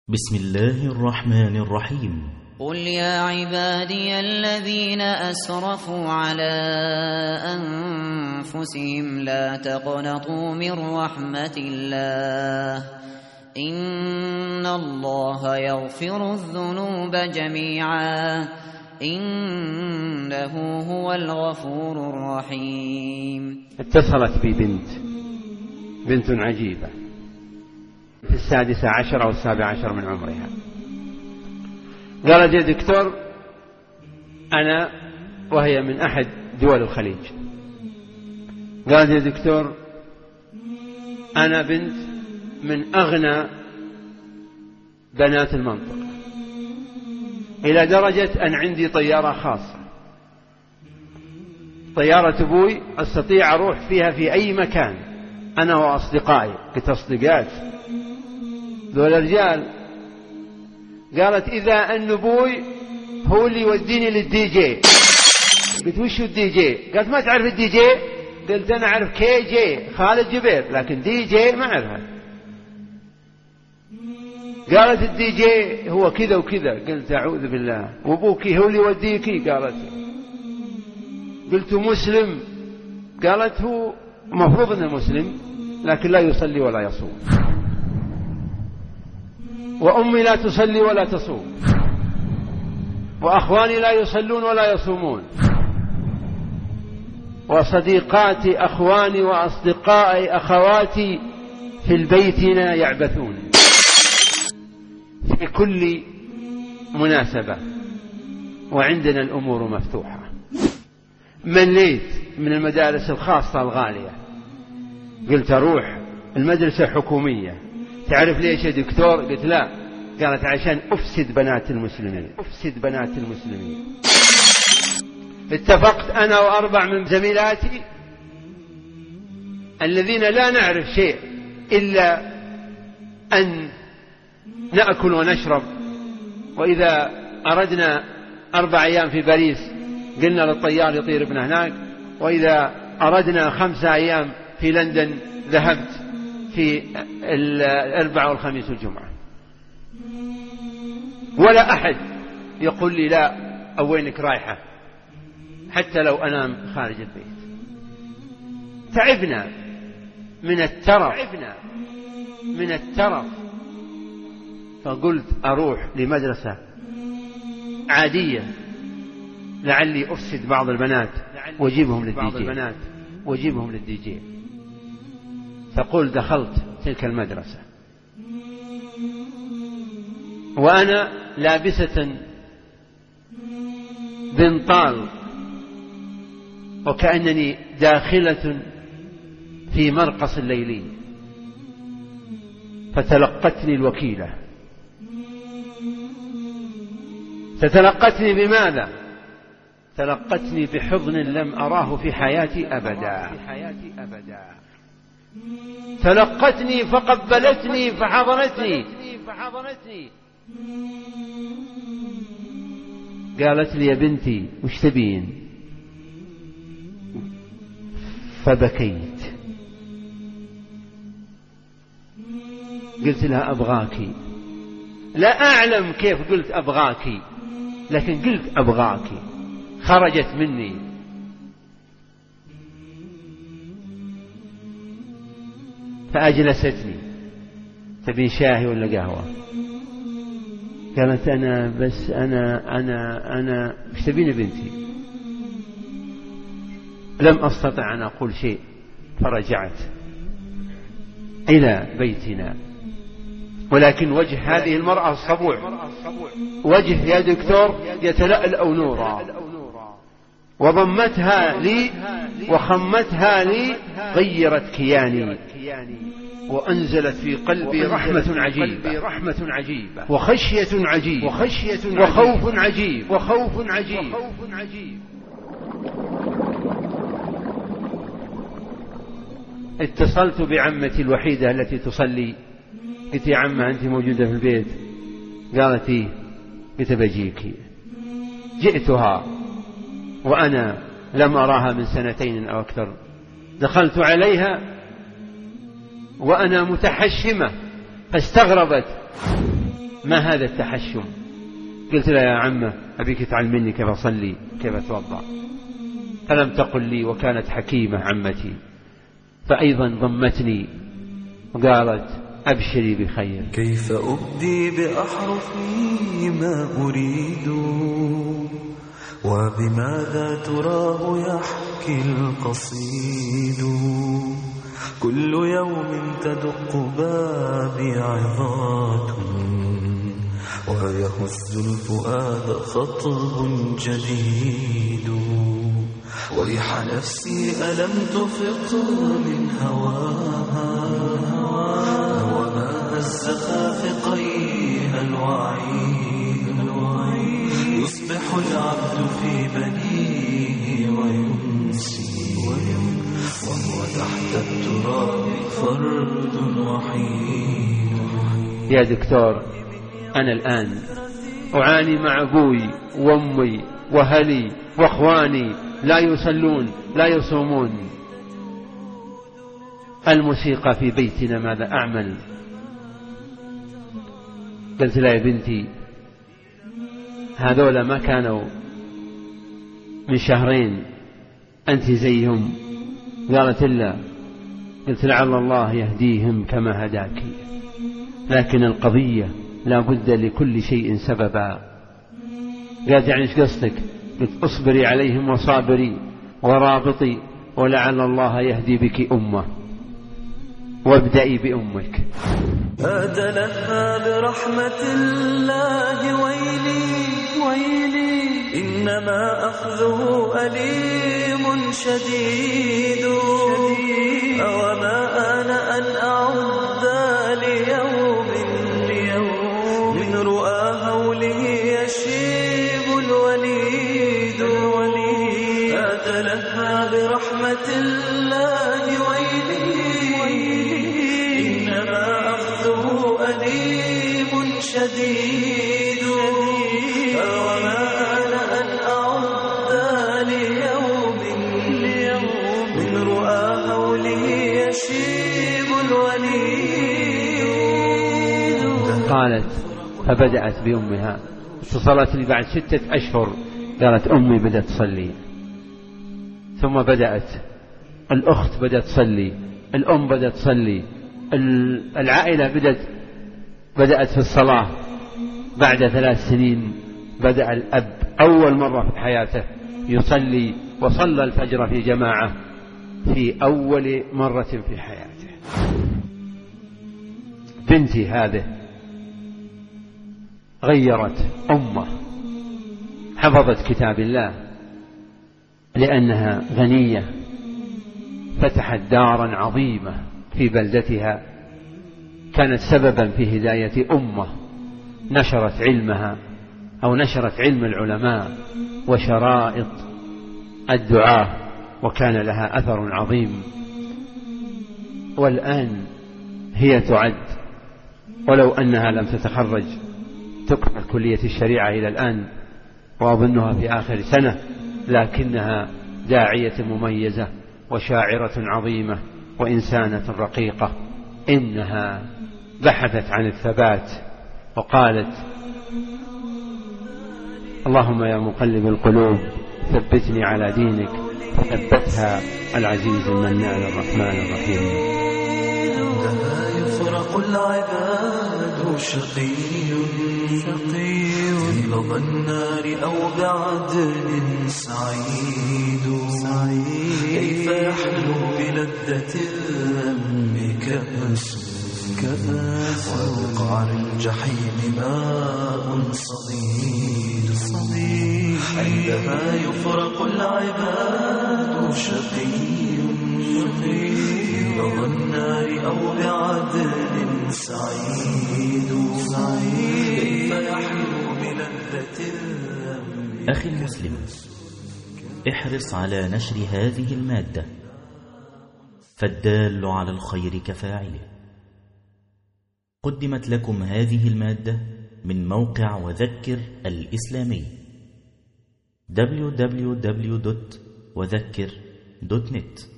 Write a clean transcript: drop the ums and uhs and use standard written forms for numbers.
بسم الله الرحمن الرحيم. قل يا عبادي الذين أسرفوا على أنفسهم لا تقنطوا من رحمة الله إن الله يغفر الذنوب جميعا إنه هو الغفور الرحيم. اتصلت بي بنت عجيبة في 16 أو 17 من عمرها. قالت يا دكتور أنا، وهي من أحد دول الخليج، قالت يا دكتور أنا بنت من أغنى بنات المنطقة، إلى درجة أن عندي طيارة خاصة، طيارة أبوي أستطيع أروح فيها في أي مكان أنا وأصدقائي. قلت أصدقائك ذول الرجال؟ قالت إذا أن أبوي هو اللي يوديني للدي جي. قلت وش الدي جي؟ قالت ما تعرف الدي جي؟ قلت أنا أعرف كي جي خالد جبير، لكن دي جي ما أعرفها. قالت الدي جي هو كذا وكذا. قلت أعوذ بالله، وأبوك هو اللي يوديكي؟ قالت. قلت مسلم؟ قالت هو مفروض أنه مسلم لكن لا يصلي ولا يصوم، وأمي لا تصلي ولا تصوم، وأخواني لا يصلون ولا يصومون، وصديقاتي أخواني وأصدقائي أخواتي في بيتنا يعبثون في كل مناسبة، وعندنا الأمور مفتوحة. مليت من المدارس الخاصة الغالية، قلت أروح المدرسة حكومية. تعرف ليش يا دكتور؟ قلت لا. قالت عشان أفسد بنات المسلمين، أفسد بنات المسلمين. اتفقت أنا و4 من زميلاتي الذين لا نعرف شيء إلا أن نأكل ونشرب، وإذا أردنا 4 أيام في باريس قلنا للطيار يطير بنا هناك، وإذا أردنا 5 أيام في لندن ذهبت في الأربعاء والخميس والجمعة. ولا أحد يقول لي لا أو وينك رايحة، حتى لو أنام خارج البيت. تعبنا من الترف، فقلت أروح لمدرسة عادية لعلي أفسد بعض البنات وأجيبهم للدي جي. تقول دخلت تلك المدرسة وأنا لابسة بنطال وكأنني داخلة في مرقص ليلي. فتلقتني الوكيلة. تتلقتني بماذا؟ تلقتني بحضن لم أراه في حياتي أبدا. تلقتني فقبلتني فحضنتني. قالت لي يا بنتي وش تبين؟ فبكيت. قلت لها أبغاكي. لا أعلم كيف قلت أبغاكي، لكن قلت أبغاكي، خرجت مني. فأجلستني. تبين شاهي ولا قهوة؟ قالت أنا بس أنا مش تبين بنتي؟ لم أستطع أن أقول شيء، فرجعت إلى بيتنا. ولكن وجه هذه المرأة الصبوع، وجه يا دكتور يتلألأ نورا، وضمتها لي وخمتها لي، غيرت كياني، وأنزلت في قلبي رحمة عجيبة وخشية عجيبة وخوف عجيب. اتصلت بعمتي الوحيدة التي تصلي. قلت يا عمة أنت موجودة في البيت؟ قالت إيه. قلت بجيك. جئتها وأنا لم أراها من 2 أو أكثر. دخلت عليها وأنا متحشمة، فاستغربت ما هذا التحشم؟ قلت له: يا عمه أبيك تعلمني كيف أصلي كيف أتوضأ. فلم تقل لي، وكانت حكيمة عمتي، فأيضا ضمتني وقالت: أبشري بخير. كيف أبدي بأحرفي ما أريد، وبماذا تراه يحكي القصيد. كل يوم تدق بابي عظات، ويهز الفؤاد خطب جديد. ويح نفسي ألم تفق من هواها، وما هز خافقيها الوعيد. يصبح العبد في بنيه ويمسي، وهو تحت التراب فرد وحيد. يا دكتور، أنا الآن أعاني مع أبوي وأمي وأهلي وأخواني، لا يصلون لا يصومون. الموسيقى في بيتنا ماذا أعمل؟ قلت لها: يا بنتي، هذولا ما كانوا من شهرين أنت زيهم. قالت: إلا. قلت: لعل الله يهديهم كما هداك، لكن القضية لا بد لكل شيء سببا. قالت: يعني ايش قصدك؟ قلت: اصبري عليهم وصابري ورابطي، ولعل الله يهدي بك أمة، وابدأي بأمك. أدلها برحمة الله ويلي ويلي، إنما أخذه أليم شديد. أوما أنا أن أعد ليوم من رؤى هوله يشيب الوليد. أدلها برحمة الله ويلي، إنما أخذه أليم شديد. وما أنا أن أعد ليوم من رؤى هوله يشيب الوليد. قالت: فبدأت بأمها. اتصلت لي بعد 6 أشهر، قالت: أمي بدأت تصلي. ثم بدأت الأخت بدأت تصلي، الأم بدأت تصلي، العائلة بدأت في الصلاة. بعد 3 سنين بدأ الأب أول مرة في حياته يصلي، وصلى الفجر في جماعة في أول مرة في حياته. بنتي هذه غيرت أمة، حفظت كتاب الله لأنها غنية، فتحت دارا عظيمة في بلدتها، كانت سببا في هداية أمة، نشرت علمها أو نشرت علم العلماء وشرائط الدعاة، وكان لها أثر عظيم. والآن هي تعد، ولو أنها لم تتخرج، تكمل كلية الشريعة إلى الآن، وأظنها في آخر سنة، لكنها داعية مميزة وشاعرة عظيمة وإنسانة رقيقة. إنها بحثت عن الثبات وقالت: اللهم يا مقلب القلوب ثبتني على دينك، ثبتها العزيز المنان الرحمن الرحيم. عندما يفرق العباد شقي في لظى النار أو بعدن سعيد. كيف يحلو بلذة الذنب كأس، وبقعر الجحيم ماء صديد. عندما يفرق العباد شقي في لظى النار أو بعدن سعيد. كيف يحلو بلذة الذنب. أخي المسلم، احرص على نشر هذه المادة، فالدال على الخير كفاعله. قدمت لكم هذه المادة من موقع وذكر الإسلامي www.وذكر.net.